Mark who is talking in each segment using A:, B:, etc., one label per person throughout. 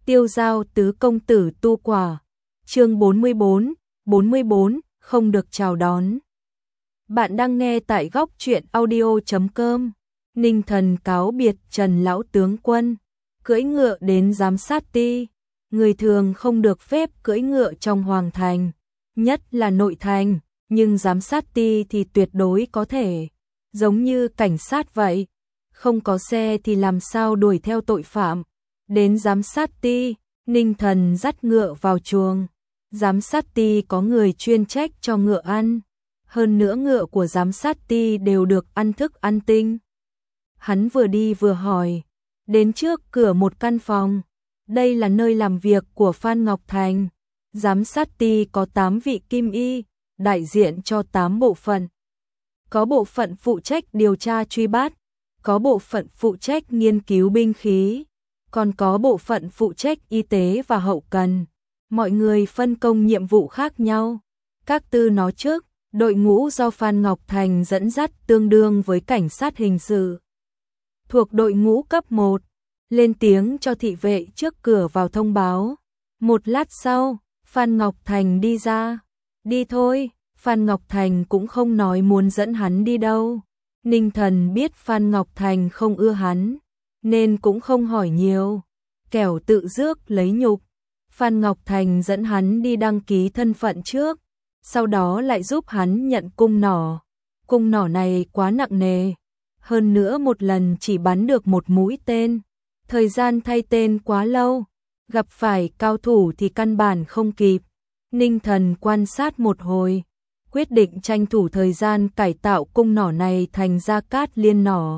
A: Tiêu giao tứ công tử tu quả. Chương 44, không được chào đón. Bạn đang nghe tại góc truyện audio.com. Ninh Thần cáo biệt Trần lão tướng quân, cưỡi ngựa đến giám sát ti. Người thường không được phép cưỡi ngựa trong hoàng thành, nhất là nội thành, nhưng giám sát ti thì tuyệt đối có thể. Giống như cảnh sát vậy, không có xe thì làm sao đuổi theo tội phạm. Đến giám sát ti, Ninh Thần dắt ngựa vào chuồng. Giám sát ti có người chuyên trách cho ngựa ăn. Hơn nữa ngựa của giám sát ti đều được ăn thức ăn tinh. Hắn vừa đi vừa hỏi. Đến trước cửa một căn phòng. Đây là nơi làm việc của Phan Ngọc Thành. Giám sát ti có 8 vị kim y, đại diện cho 8 bộ phận. Có bộ phận phụ trách điều tra truy bắt, có bộ phận phụ trách nghiên cứu binh khí, còn có bộ phận phụ trách y tế và hậu cần. Mọi người phân công nhiệm vụ khác nhau. Các tư nói trước, đội ngũ do Phan Ngọc Thành dẫn dắt tương đương với cảnh sát hình sự. Thuộc đội ngũ cấp 1, lên tiếng cho thị vệ trước cửa vào thông báo. Một lát sau, Phan Ngọc Thành đi ra. Đi thôi, Phan Ngọc Thành cũng không nói muốn dẫn hắn đi đâu. Ninh Thần biết Phan Ngọc Thành không ưa hắn, nên cũng không hỏi nhiều, kẻo tự rước lấy nhục. Phan Ngọc Thành dẫn hắn đi đăng ký thân phận trước, sau đó lại giúp hắn nhận cung nỏ. Cung nỏ này quá nặng nề, hơn nữa một lần chỉ bắn được một mũi tên, thời gian thay tên quá lâu, gặp phải cao thủ thì căn bản không kịp. Ninh Thần quan sát một hồi, quyết định tranh thủ thời gian cải tạo cung nỏ này thành Gia Cát Liên nỏ.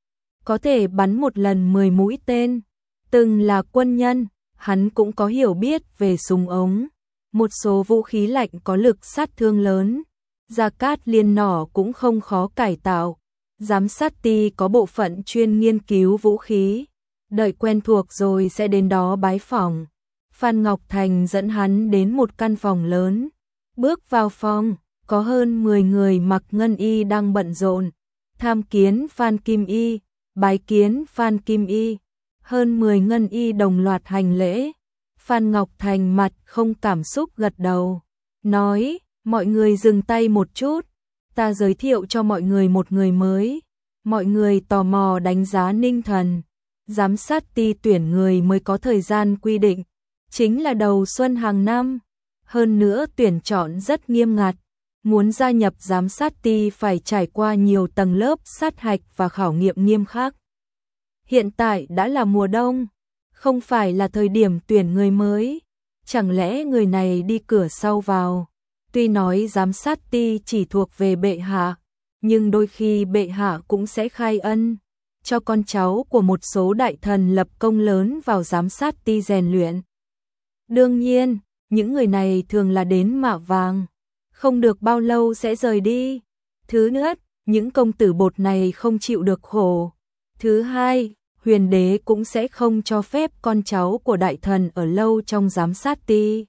A: Có thể bắn một lần 10 mũi tên. Từng là quân nhân, hắn cũng có hiểu biết về súng ống, một số vũ khí lạnh có lực sát thương lớn. Gia Cát Liên nỏ cũng không khó cải tạo. Giám sát ti có bộ phận chuyên nghiên cứu vũ khí. Đợi quen thuộc rồi sẽ đến đó bái phỏng. Phan Ngọc Thành dẫn hắn đến một căn phòng lớn. Bước vào phòng, có hơn 10 người mặc ngân y đang bận rộn. Tham kiến Phan Kim Y, bái kiến Phan Kim Y. Hơn 10 ngân y đồng loạt hành lễ. Phan Ngọc Thành mặt không cảm xúc gật đầu, nói, mọi người dừng tay một chút, ta giới thiệu cho mọi người một người mới. Mọi người tò mò đánh giá Ninh Thần. Giám sát ti tuyển người mới có thời gian quy định, chính là đầu xuân hàng năm. Hơn nữa tuyển chọn rất nghiêm ngặt, muốn gia nhập giám sát ti phải trải qua nhiều tầng lớp sát hạch và khảo nghiệm nghiêm khắc. Hiện tại đã là mùa đông, không phải là thời điểm tuyển người mới, chẳng lẽ người này đi cửa sau vào? Tuy nói giám sát ti chỉ thuộc về bệ hạ, nhưng đôi khi bệ hạ cũng sẽ khai ân cho con cháu của một số đại thần lập công lớn vào giám sát ti rèn luyện. Đương nhiên, những người này thường là đến mạ vàng, không được bao lâu sẽ rời đi. Thứ nhất, những công tử bột này không chịu được khổ. Thứ hai, huyền đế cũng sẽ không cho phép con cháu của đại thần ở lâu trong giám sát ti.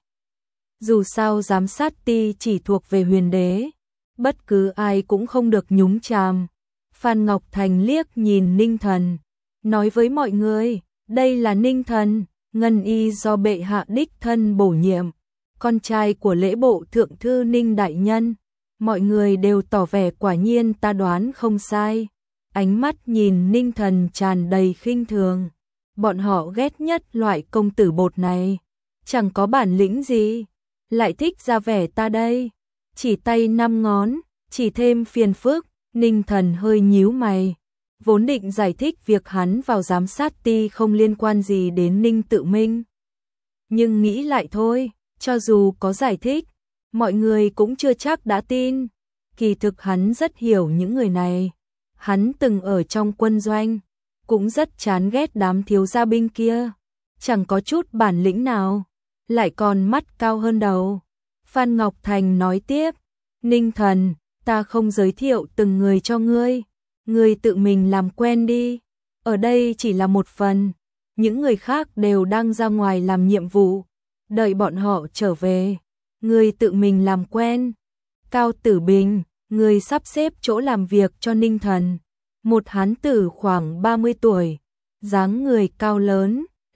A: Dù sao giám sát ti chỉ thuộc về huyền đế, bất cứ ai cũng không được nhúng chàm. Phan Ngọc Thành liếc nhìn Ninh Thần, nói với mọi người, đây là Ninh Thần, ngân y do bệ hạ đích thân bổ nhiệm, con trai của lễ bộ thượng thư Ninh đại nhân. Mọi người đều tỏ vẻ quả nhiên ta đoán không sai. Ánh mắt nhìn Ninh Thần tràn đầy khinh thường. Bọn họ ghét nhất loại công tử bột này, chẳng có bản lĩnh gì, lại thích ra vẻ ta đây, chỉ tay 5 ngón, chỉ thêm phiền phức. Ninh Thần hơi nhíu mày, vốn định giải thích việc hắn vào giám sát ti không liên quan gì đến Ninh Tự Minh. Nhưng nghĩ lại thôi, cho dù có giải thích, mọi người cũng chưa chắc đã tin. Kỳ thực hắn rất hiểu những người này. Hắn từng ở trong quân doanh, cũng rất chán ghét đám thiếu gia binh kia, chẳng có chút bản lĩnh nào, lại còn mắt cao hơn đầu. Phan Ngọc Thành nói tiếp, Ninh Thần, ta không giới thiệu từng người cho ngươi, ngươi tự mình làm quen đi. Ở đây chỉ là một phần, những người khác đều đang ra ngoài làm nhiệm vụ, đợi bọn họ trở về, ngươi tự mình làm quen. Cao Tử Bình, người sắp xếp chỗ làm việc cho Ninh Thần. Một hán tử khoảng 30 tuổi, dáng người cao lớn,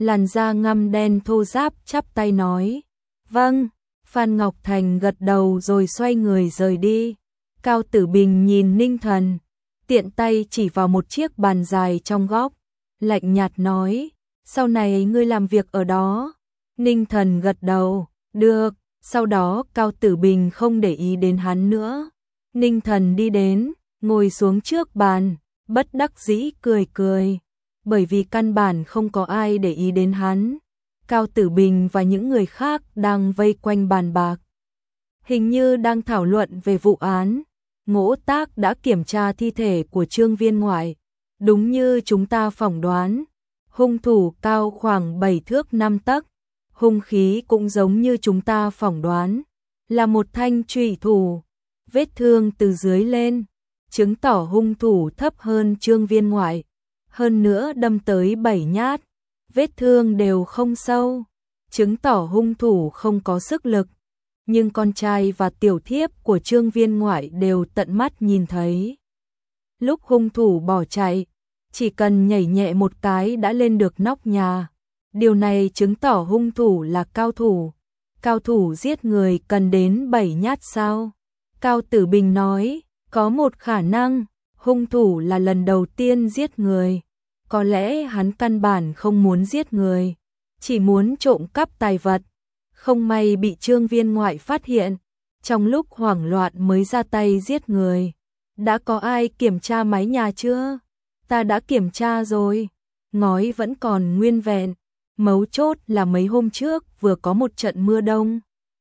A: làn da ngăm đen thô ráp chắp tay nói. Vâng, Phan Ngọc Thành gật đầu rồi xoay người rời đi. Cao Tử Bình nhìn Ninh Thần, tiện tay chỉ vào một chiếc bàn dài trong góc, lạnh nhạt nói, sau này ngươi làm việc ở đó. Ninh Thần gật đầu, được, sau đó Cao Tử Bình không để ý đến hắn nữa. Ninh Thần đi đến, ngồi xuống trước bàn, bất đắc dĩ cười cười, bởi vì căn bản không có ai để ý đến hắn. Cao Tử Bình và những người khác đang vây quanh bàn bạc, hình như đang thảo luận về vụ án. Ngỗ Tác đã kiểm tra thi thể của Trương Viên Ngoại, đúng như chúng ta phỏng đoán, hung thủ cao khoảng 7 thước 5 tấc, hung khí cũng giống như chúng ta phỏng đoán, là một thanh trùy thủ, vết thương từ dưới lên, chứng tỏ hung thủ thấp hơn Trương Viên Ngoại, hơn nữa đâm tới 7 nhát, vết thương đều không sâu, chứng tỏ hung thủ không có sức lực. Nhưng con trai và tiểu thiếp của Trương Viên Ngoại đều tận mắt nhìn thấy. Lúc hung thủ bỏ chạy, chỉ cần nhảy nhẹ một cái đã lên được nóc nhà. Điều này chứng tỏ hung thủ là cao thủ. Cao thủ giết người cần đến 7 nhát sao? Cao Tử Bình nói, có một khả năng, hung thủ là lần đầu tiên giết người. Có lẽ hắn căn bản không muốn giết người, chỉ muốn trộm cắp tài vật. Không may bị Trương Viên Ngoại phát hiện, trong lúc hoảng loạn mới ra tay giết người. Đã có ai kiểm tra mái nhà chưa? Ta đã kiểm tra rồi, ngói vẫn còn nguyên vẹn, mấu chốt là mấy hôm trước vừa có một trận mưa đông.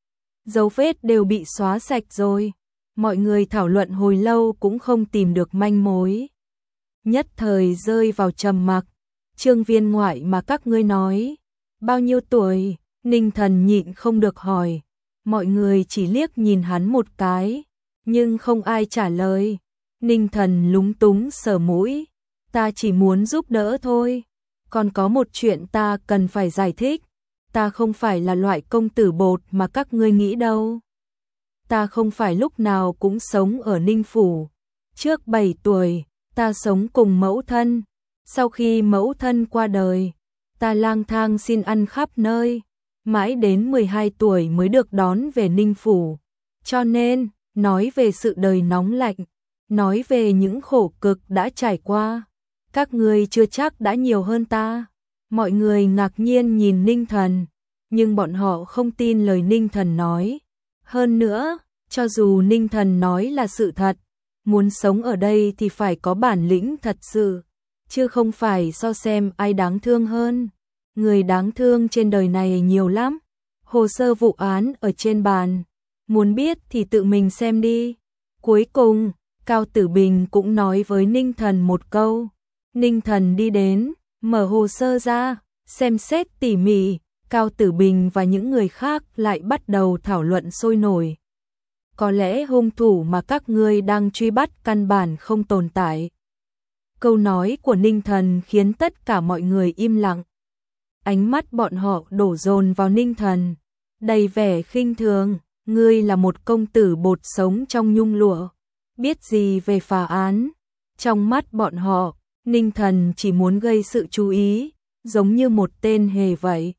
A: Dấu vết đều bị xóa sạch rồi, mọi người thảo luận hồi lâu cũng không tìm được manh mối. Nhất thời rơi vào trầm mặc. Trương Viên Ngoại mà các ngươi nói, bao nhiêu tuổi? Ninh Thần nhịn không được hỏi, mọi người chỉ liếc nhìn hắn một cái, nhưng không ai trả lời. Ninh Thần lúng túng sờ mũi, ta chỉ muốn giúp đỡ thôi, còn có một chuyện ta cần phải giải thích, ta không phải là loại công tử bột mà các ngươi nghĩ đâu. Ta không phải lúc nào cũng sống ở Ninh Phủ, trước 7 tuổi, ta sống cùng mẫu thân, sau khi mẫu thân qua đời, ta lang thang xin ăn khắp nơi. Mãi đến 12 tuổi mới được đón về Ninh Phủ. Cho nên, nói về sự đời nóng lạnh, nói về những khổ cực đã trải qua, các ngươi chưa chắc đã nhiều hơn ta. Mọi người ngạc nhiên nhìn Ninh Thần, nhưng bọn họ không tin lời Ninh Thần nói. Hơn nữa, cho dù Ninh Thần nói là sự thật, muốn sống ở đây thì phải có bản lĩnh thật sự, chứ không phải so xem ai đáng thương hơn. Người đáng thương trên đời này nhiều lắm. Hồ sơ vụ án ở trên bàn, muốn biết thì tự mình xem đi. Cuối cùng, Cao Tử Bình cũng nói với Ninh Thần một câu. Ninh Thần đi đến, mở hồ sơ ra, xem xét tỉ mỉ. Cao Tử Bình và những người khác lại bắt đầu thảo luận sôi nổi. Có lẽ hung thủ mà các ngươi đang truy bắt căn bản không tồn tại. Câu nói của Ninh Thần khiến tất cả mọi người im lặng. Ánh mắt bọn họ đổ dồn vào Ninh Thần, đầy vẻ khinh thường, ngươi là một công tử bột sống trong nhung lụa, biết gì về phá án. Trong mắt bọn họ, Ninh Thần chỉ muốn gây sự chú ý, giống như một tên hề vậy.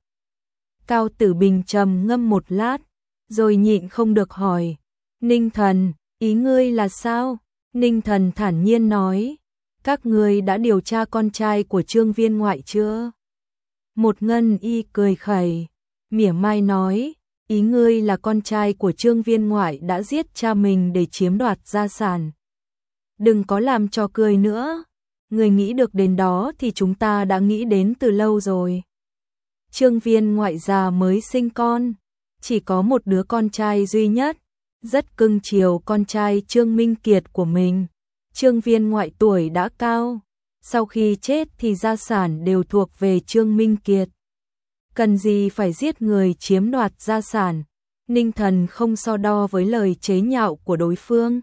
A: Cao Tử Bình trầm ngâm một lát, rồi nhịn không được hỏi, Ninh Thần, ý ngươi là sao? Ninh Thần thản nhiên nói, các ngươi đã điều tra con trai của Trương Viên Ngoại chưa? Một ngân y cười khẩy, mỉa mai nói, ý ngươi là con trai của Trương Viên Ngoại đã giết cha mình để chiếm đoạt gia sản. Đừng có làm trò cười nữa, người nghĩ được đến đó thì chúng ta đã nghĩ đến từ lâu rồi. Trương Viên Ngoại già mới sinh con, chỉ có một đứa con trai duy nhất, rất cưng chiều con trai Trương Minh Kiệt của mình. Trương Viên Ngoại tuổi đã cao, sau khi chết thì gia sản đều thuộc về Trương Minh Kiệt. Cần gì phải giết người chiếm đoạt gia sản? Ninh Thần không so đo với lời chế nhạo của đối phương,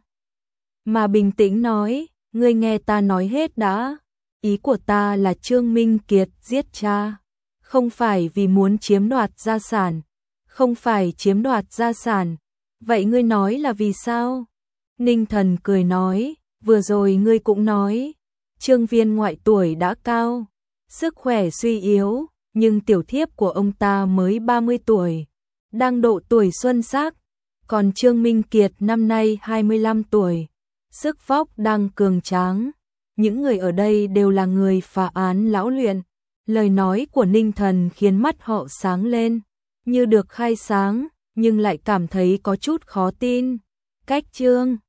A: mà bình tĩnh nói, ngươi nghe ta nói hết đã. Ý của ta là Trương Minh Kiệt giết cha, không phải vì muốn chiếm đoạt gia sản, không phải chiếm đoạt gia sản. Vậy ngươi nói là vì sao? Ninh Thần cười nói, vừa rồi ngươi cũng nói, Trương Viên Ngoại tuổi đã cao, sức khỏe suy yếu, nhưng tiểu thiếp của ông ta mới 30 tuổi, đang độ tuổi xuân sắc, còn Trương Minh Kiệt năm nay 25 tuổi, sức vóc đang cường tráng. Những người ở đây đều là người phá án lão luyện, lời nói của Ninh Thần khiến mắt họ sáng lên, như được khai sáng, nhưng lại cảm thấy có chút khó tin. Cách Trương